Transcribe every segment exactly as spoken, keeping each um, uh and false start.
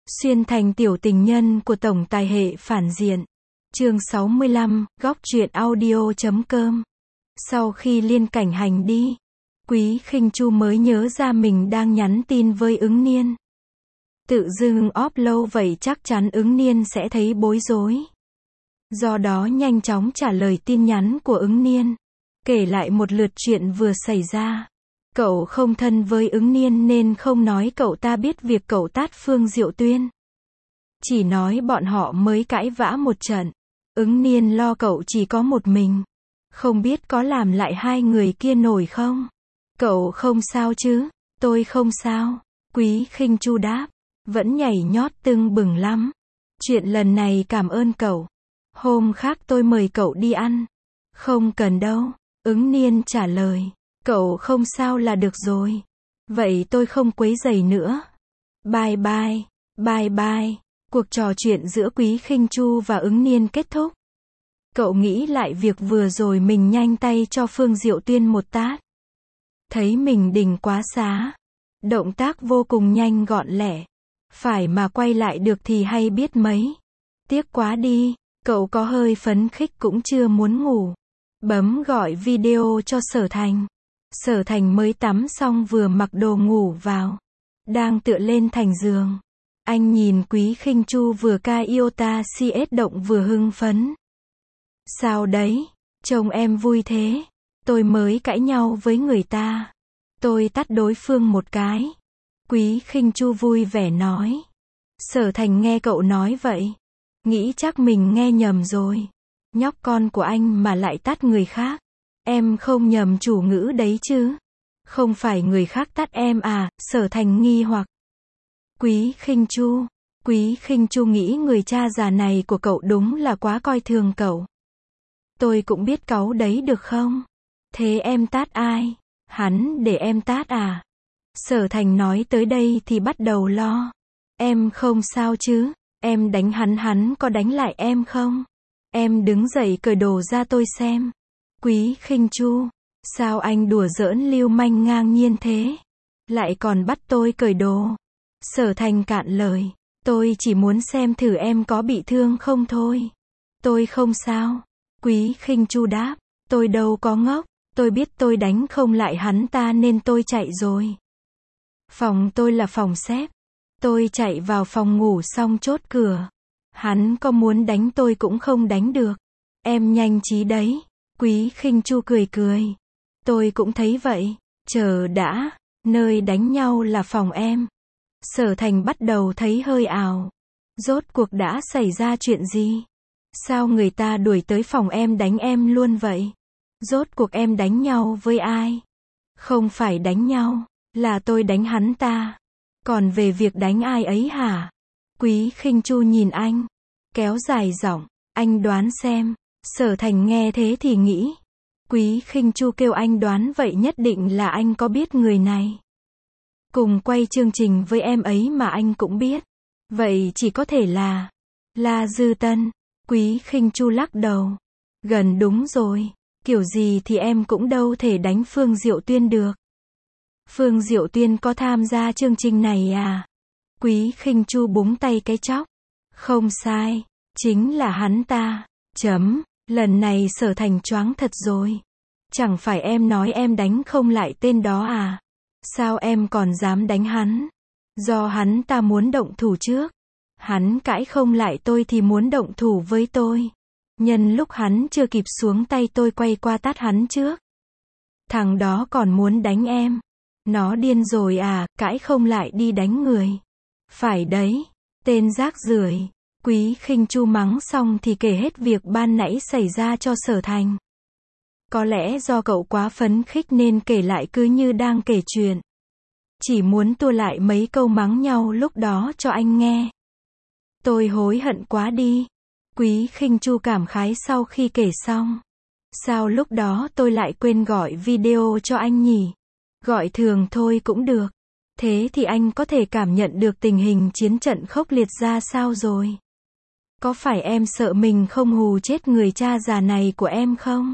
Xuyên thành tiểu tình nhân của tổng tài hệ phản diện. Chương sáu mươi lăm, góc truyện audio chấm com. Sau khi Liên Cảnh Hành đi, Quý Khinh Chu mới nhớ ra mình đang nhắn tin với Ứng Niên. Tự dưng óp lâu vậy chắc chắn Ứng Niên sẽ thấy bối rối. Do đó nhanh chóng trả lời tin nhắn của Ứng Niên, kể lại một lượt chuyện vừa xảy ra. Cậu không thân với Ứng Niên nên không nói cậu ta biết việc cậu tát Phương Diệu Tuyên. Chỉ nói bọn họ mới cãi vã một trận. Ứng Niên lo cậu chỉ có một mình, không biết có làm lại hai người kia nổi không. Cậu không sao chứ? Tôi không sao. Quý Khinh Chu đáp, vẫn nhảy nhót tưng bừng lắm. Chuyện lần này cảm ơn cậu. Hôm khác tôi mời cậu đi ăn. Không cần đâu. Ứng Niên trả lời, cậu không sao là được rồi. Vậy tôi không quấy rầy nữa. Bye bye. Bye bye. Cuộc trò chuyện giữa Quý Khinh Chu và Ứng Niên kết thúc. Cậu nghĩ lại việc vừa rồi mình nhanh tay cho Phương Diệu Tuyên một tát. Thấy mình đỉnh quá xá. Động tác vô cùng nhanh gọn lẹ. Phải mà quay lại được thì hay biết mấy. Tiếc quá đi. Cậu có hơi phấn khích cũng chưa muốn ngủ. Bấm gọi video cho Sở Thành. Sở Thành mới tắm xong vừa mặc đồ ngủ vào. Đang tựa lên thành giường. Anh nhìn Quý Khinh Chu vừa ca Iota xê ét động vừa hưng phấn. Sao đấy? Trông em vui thế. Tôi mới cãi nhau với người ta. Tôi tát đối phương một cái. Quý Khinh Chu vui vẻ nói. Sở Thành nghe cậu nói vậy, nghĩ chắc mình nghe nhầm rồi. Nhóc con của anh mà lại tát người khác. Em không nhầm chủ ngữ đấy chứ? Không phải người khác tát em à? Sở Thành nghi hoặc. Quý Khinh Chu. Quý Khinh Chu nghĩ người cha già này của cậu đúng là quá coi thường cậu. Tôi cũng biết cáu đấy được không? Thế em tát ai? Hắn để em tát à? Sở Thành nói tới đây thì bắt đầu lo. Em không sao chứ? Em đánh hắn, hắn có đánh lại em không? Em đứng dậy cởi đồ ra tôi xem. Quý Khinh Chu. Sao anh đùa giỡn lưu manh ngang nhiên thế? Lại còn bắt tôi cởi đồ. Sở Thành cạn lời. Tôi chỉ muốn xem thử em có bị thương không thôi. Tôi không sao. Quý Khinh Chu đáp. Tôi đâu có ngốc. Tôi biết tôi đánh không lại hắn ta nên tôi chạy rồi. Phòng tôi là phòng xếp. Tôi chạy vào phòng ngủ xong chốt cửa. Hắn có muốn đánh tôi cũng không đánh được. Em nhanh trí đấy. Quý Khinh Chu cười cười. Tôi cũng thấy vậy. Chờ đã. Nơi đánh nhau là phòng em. Sở Thành bắt đầu thấy hơi ào. Rốt cuộc đã xảy ra chuyện gì? Sao người ta đuổi tới phòng em đánh em luôn vậy? Rốt cuộc em đánh nhau với ai? Không phải đánh nhau, là tôi đánh hắn ta. Còn về việc đánh ai ấy hả? Quý Khinh Chu nhìn anh, kéo dài giọng, anh đoán xem. Sở Thành nghe thế thì nghĩ. Quý Khinh Chu kêu anh đoán vậy nhất định là anh có biết người này. Cùng quay chương trình với em ấy mà anh cũng biết. Vậy chỉ có thể là La Dư Tân. Quý Khinh Chu lắc đầu. Gần đúng rồi. Kiểu gì thì em cũng đâu thể đánh Phương Diệu Tuyên được. Phương Diệu Tuyên có tham gia chương trình này à? Quý Khinh Chu búng tay cái chóc. Không sai. Chính là hắn ta. Chấm. Lần này Sở Thành choáng thật rồi. Chẳng phải em nói em đánh không lại tên đó à? Sao em còn dám đánh hắn? Do hắn ta muốn động thủ trước. Hắn cãi không lại tôi thì muốn động thủ với tôi. Nhân lúc hắn chưa kịp xuống tay tôi quay qua tát hắn trước. Thằng đó còn muốn đánh em. Nó điên rồi à, cãi không lại đi đánh người. Phải đấy. Tên rác rưởi. Quý Khinh Chu mắng xong thì kể hết việc ban nãy xảy ra cho Sở Thành. Có lẽ do cậu quá phấn khích nên kể lại cứ như đang kể chuyện. Chỉ muốn tua lại mấy câu mắng nhau lúc đó cho anh nghe. Tôi hối hận quá đi. Quý Khinh Chu cảm khái sau khi kể xong. Sao lúc đó tôi lại quên gọi video cho anh nhỉ? Gọi thường thôi cũng được. Thế thì anh có thể cảm nhận được tình hình chiến trận khốc liệt ra sao rồi? Có phải em sợ mình không hù chết người cha già này của em không?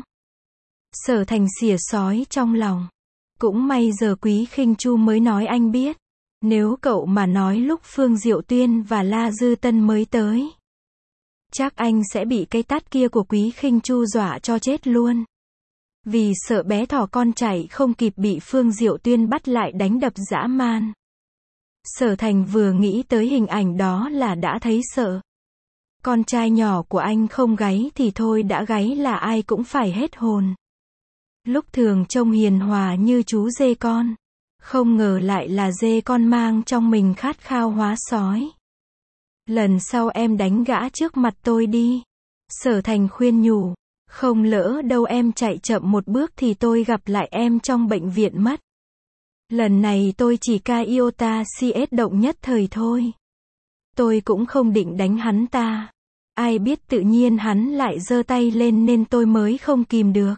Sở Thành xỉa xói trong lòng. Cũng may giờ Quý Khinh Chu mới nói anh biết. Nếu cậu mà nói lúc Phương Diệu Tuyên và La Dư Tân mới tới, chắc anh sẽ bị cái tát kia của Quý Khinh Chu dọa cho chết luôn. Vì sợ bé thỏ con chạy không kịp bị Phương Diệu Tuyên bắt lại đánh đập dã man. Sở Thành vừa nghĩ tới hình ảnh đó là đã thấy sợ. Con trai nhỏ của anh không gáy thì thôi, đã gáy là ai cũng phải hết hồn. Lúc thường trông hiền hòa như chú dê con, không ngờ lại là dê con mang trong mình khát khao hóa sói. Lần sau em đánh gã trước mặt tôi đi. Sở Thành khuyên nhủ. Không lỡ đâu em chạy chậm một bước thì tôi gặp lại em trong bệnh viện mất. Lần này tôi chỉ ca iota cs động nhất thời thôi. Tôi cũng không định đánh hắn ta. Ai biết tự nhiên hắn lại giơ tay lên nên tôi mới không kìm được.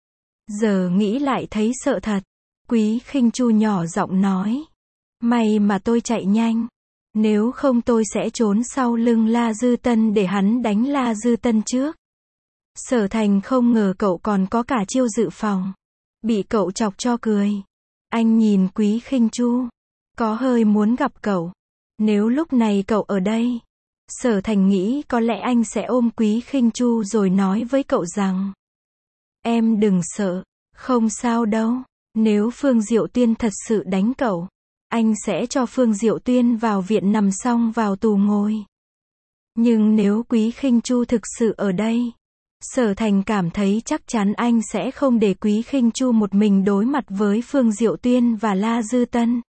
Giờ nghĩ lại thấy sợ thật. Quý Khinh Chu nhỏ giọng nói. May mà tôi chạy nhanh. Nếu không tôi sẽ trốn sau lưng La Dư Tân để hắn đánh La Dư Tân trước. Sở Thành không ngờ cậu còn có cả chiêu dự phòng. Bị cậu chọc cho cười. Anh nhìn Quý Khinh Chu. Có hơi muốn gặp cậu. Nếu lúc này cậu ở đây. Sở Thành nghĩ có lẽ anh sẽ ôm Quý Khinh Chu rồi nói với cậu rằng. Em đừng sợ. Không sao đâu. Nếu Phương Diệu Tuyên thật sự đánh cậu, anh sẽ cho Phương Diệu Tuyên vào viện nằm xong vào tù ngồi. Nhưng nếu Quý Khinh Chu thực sự ở đây, Sở Thành cảm thấy chắc chắn anh sẽ không để Quý Khinh Chu một mình đối mặt với Phương Diệu Tuyên và La Dư Tân.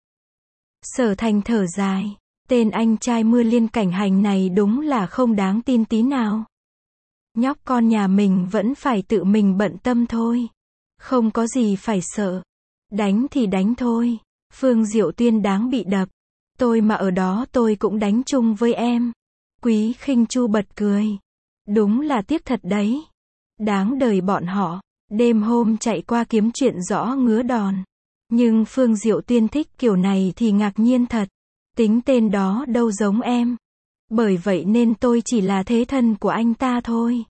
Sở Thành thở dài, tên anh trai mưa liên cảnh hành này đúng là không đáng tin tí nào. Nhóc con nhà mình vẫn phải tự mình bận tâm thôi. Không có gì phải sợ. Đánh thì đánh thôi. Phương Diệu Tuyên đáng bị đập. Tôi mà ở đó tôi cũng đánh chung với em. Quý Khinh Chu bật cười. Đúng là tiếc thật đấy. Đáng đời bọn họ. Đêm hôm chạy qua kiếm chuyện rõ ngứa đòn. Nhưng Phương Diệu Tuyên thích kiểu này thì ngạc nhiên thật. Tính tên đó đâu giống em. Bởi vậy nên tôi chỉ là thế thân của anh ta thôi.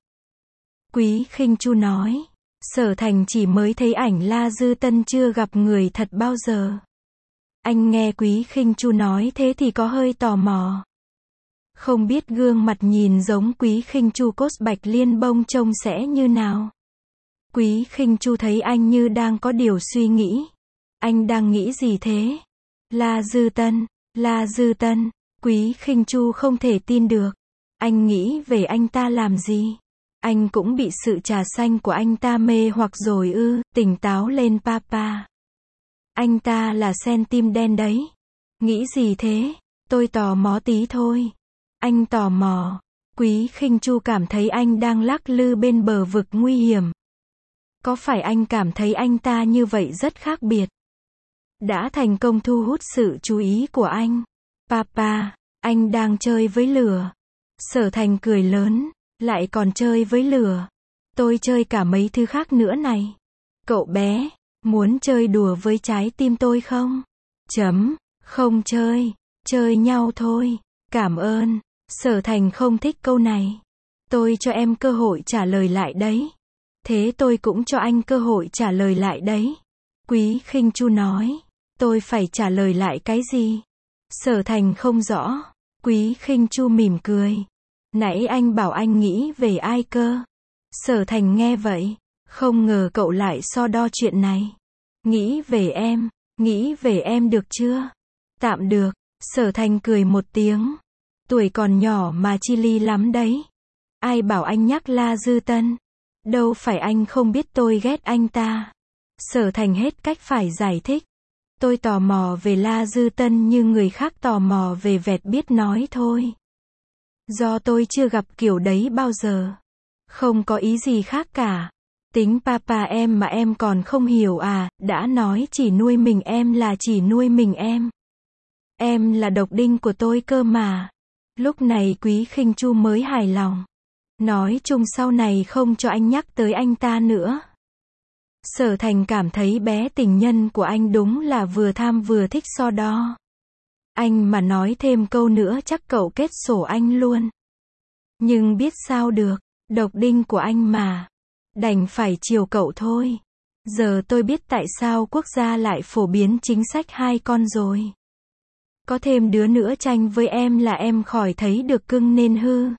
Quý Khinh Chu nói. Sở Thành chỉ mới thấy ảnh La Dư Tân, chưa gặp người thật bao giờ. Anh nghe Quý Khinh Chu nói thế thì có hơi tò mò. Không biết gương mặt nhìn giống Quý Khinh Chu cốt bạch liên bông trông sẽ như nào. Quý Khinh Chu thấy anh như đang có điều suy nghĩ. Anh đang nghĩ gì thế? La Dư Tân, La Dư Tân, Quý Khinh Chu không thể tin được. Anh nghĩ về anh ta làm gì? Anh cũng bị sự trà xanh của anh ta mê hoặc rồi ư? Tỉnh táo lên papa. Anh ta là sen tim đen đấy. Nghĩ gì thế? Tôi tò mò tí thôi. Anh tò mò. Quý Khinh Chu cảm thấy anh đang lắc lư bên bờ vực nguy hiểm. Có phải anh cảm thấy anh ta như vậy rất khác biệt? Đã thành công thu hút sự chú ý của anh. Papa, anh đang chơi với lửa. Sở Thành cười lớn. Lại còn chơi với lửa. Tôi chơi cả mấy thứ khác nữa này. Cậu bé, muốn chơi đùa với trái tim tôi không? Chấm, không chơi. Chơi nhau thôi. Cảm ơn. Sở Thành không thích câu này. Tôi cho em cơ hội trả lời lại đấy. Thế tôi cũng cho anh cơ hội trả lời lại đấy. Quý Khinh Chu nói. Tôi phải trả lời lại cái gì? Sở Thành không rõ. Quý Khinh Chu mỉm cười. Nãy anh bảo anh nghĩ về ai cơ? Sở Thành nghe vậy. Không ngờ cậu lại so đo chuyện này. Nghĩ về em. Nghĩ về em được chưa? Tạm được. Sở Thành cười một tiếng. Tuổi còn nhỏ mà chi ly lắm đấy. Ai bảo anh nhắc La Dư Tân? Đâu phải anh không biết tôi ghét anh ta. Sở Thành hết cách phải giải thích. Tôi tò mò về La Dư Tân như người khác tò mò về vẹt biết nói thôi. Do tôi chưa gặp kiểu đấy bao giờ. Không có ý gì khác cả. Tính papa em mà em còn không hiểu à? Đã nói chỉ nuôi mình em là chỉ nuôi mình em. Em là độc đinh của tôi cơ mà. Lúc này Quý Khinh Chu mới hài lòng. Nói chung sau này không cho anh nhắc tới anh ta nữa. Sở Thành cảm thấy bé tình nhân của anh đúng là vừa tham vừa thích so đo. Anh mà nói thêm câu nữa chắc cậu kết sổ anh luôn. Nhưng biết sao được, độc đinh của anh mà. Đành phải chiều cậu thôi. Giờ tôi biết tại sao quốc gia lại phổ biến chính sách hai con rồi. Có thêm đứa nữa tranh với em là em khỏi thấy được cưng nên hư.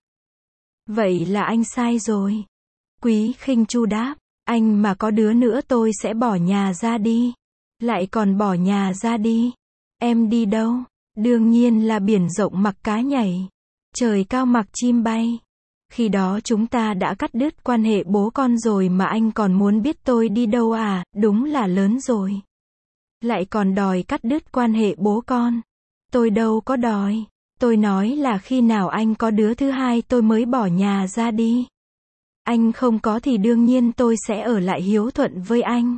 Vậy là anh sai rồi. Quý Khinh Chu đáp, anh mà có đứa nữa tôi sẽ bỏ nhà ra đi. Lại còn bỏ nhà ra đi. Em đi đâu? Đương nhiên là biển rộng mặc cá nhảy. Trời cao mặc chim bay. Khi đó chúng ta đã cắt đứt quan hệ bố con rồi mà anh còn muốn biết tôi đi đâu à, đúng là lớn rồi. Lại còn đòi cắt đứt quan hệ bố con. Tôi đâu có đòi. Tôi nói là khi nào anh có đứa thứ hai tôi mới bỏ nhà ra đi. Anh không có thì đương nhiên tôi sẽ ở lại hiếu thuận với anh.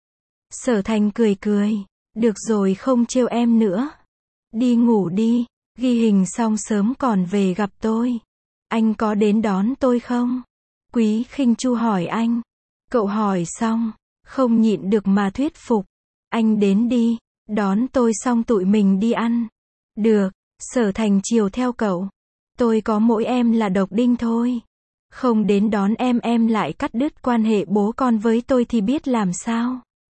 Sở Thành cười cười. Được rồi, không trêu em nữa. Đi ngủ đi. Ghi hình xong sớm còn về gặp tôi. Anh có đến đón tôi không? Quý Khinh Chu hỏi anh. Cậu hỏi xong, không nhịn được mà thuyết phục. Anh đến đi. Đón tôi xong tụi mình đi ăn. Được. Sở Thành chiều theo cậu. Tôi có mỗi em là độc đinh thôi. Không đến đón em em lại cắt đứt quan hệ bố con với tôi thì biết làm sao.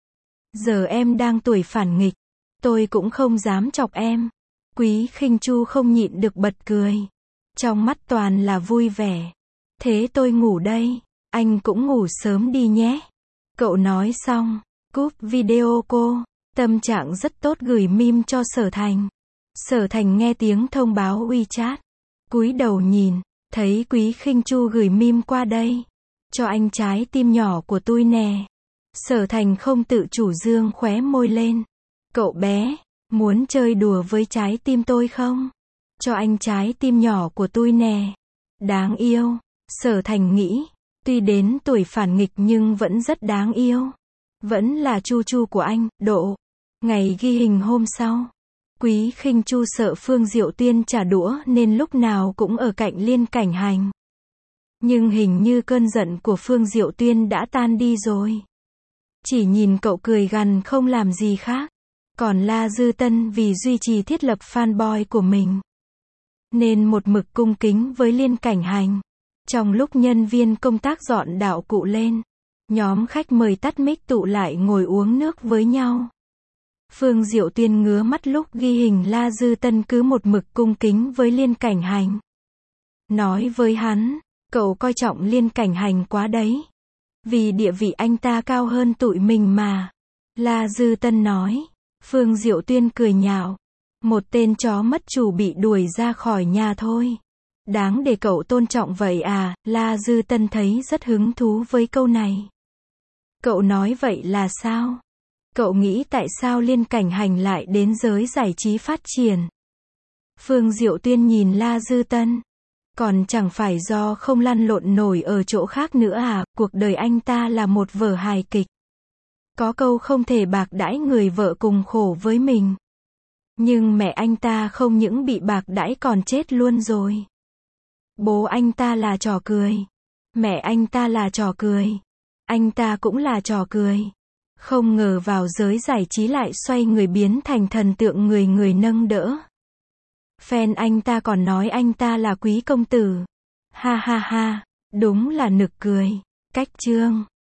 Giờ em đang tuổi phản nghịch. Tôi cũng không dám chọc em. Quý Khinh Chu không nhịn được bật cười. Trong mắt toàn là vui vẻ. Thế tôi ngủ đây. Anh cũng ngủ sớm đi nhé. Cậu nói xong, cúp video cô. Tâm trạng rất tốt gửi meme cho Sở Thành. Sở Thành nghe tiếng thông báo WeChat. Cúi đầu nhìn, thấy Quý Khinh Chu gửi meme qua đây. Cho anh trái tim nhỏ của tôi nè. Sở Thành không tự chủ dương khóe môi lên. Cậu bé, muốn chơi đùa với trái tim tôi không? Cho anh trái tim nhỏ của tôi nè. Đáng yêu. Sở Thành nghĩ, tuy đến tuổi phản nghịch nhưng vẫn rất đáng yêu. Vẫn là Chu Chu của anh, độ. Ngày ghi hình hôm sau. Quý Khinh Chu sợ Phương Diệu Tuyên trả đũa nên lúc nào cũng ở cạnh Liên Cảnh Hành. Nhưng hình như cơn giận của Phương Diệu Tuyên đã tan đi rồi. Chỉ nhìn cậu cười gằn không làm gì khác. Còn La Dư Tân vì duy trì thiết lập fanboy của mình, nên một mực cung kính với Liên Cảnh Hành. Trong lúc nhân viên công tác dọn đạo cụ lên, nhóm khách mời tắt mic tụ lại ngồi uống nước với nhau. Phương Diệu Tuyên ngứa mắt lúc ghi hình La Dư Tân cứ một mực cung kính với Liên Cảnh Hành. Nói với hắn, cậu coi trọng Liên Cảnh Hành quá đấy. Vì địa vị anh ta cao hơn tụi mình mà. La Dư Tân nói. Phương Diệu Tuyên cười nhạo. Một tên chó mất chủ bị đuổi ra khỏi nhà thôi. Đáng để cậu tôn trọng vậy à? La Dư Tân thấy rất hứng thú với câu này. Cậu nói vậy là sao? Cậu nghĩ tại sao Liên Cảnh Hành lại đến giới giải trí phát triển? Phương Diệu Tuyên nhìn La Dư Tân. Còn chẳng phải do không lăn lộn nổi ở chỗ khác nữa à? Cuộc đời anh ta là một vở hài kịch. Có câu không thể bạc đãi người vợ cùng khổ với mình. Nhưng mẹ anh ta không những bị bạc đãi còn chết luôn rồi. Bố anh ta là trò cười. Mẹ anh ta là trò cười. Anh ta cũng là trò cười. Không ngờ vào giới giải trí lại xoay người biến thành thần tượng người người nâng đỡ. Fan anh ta còn nói anh ta là quý công tử. Ha ha ha, đúng là nực cười. Cách chương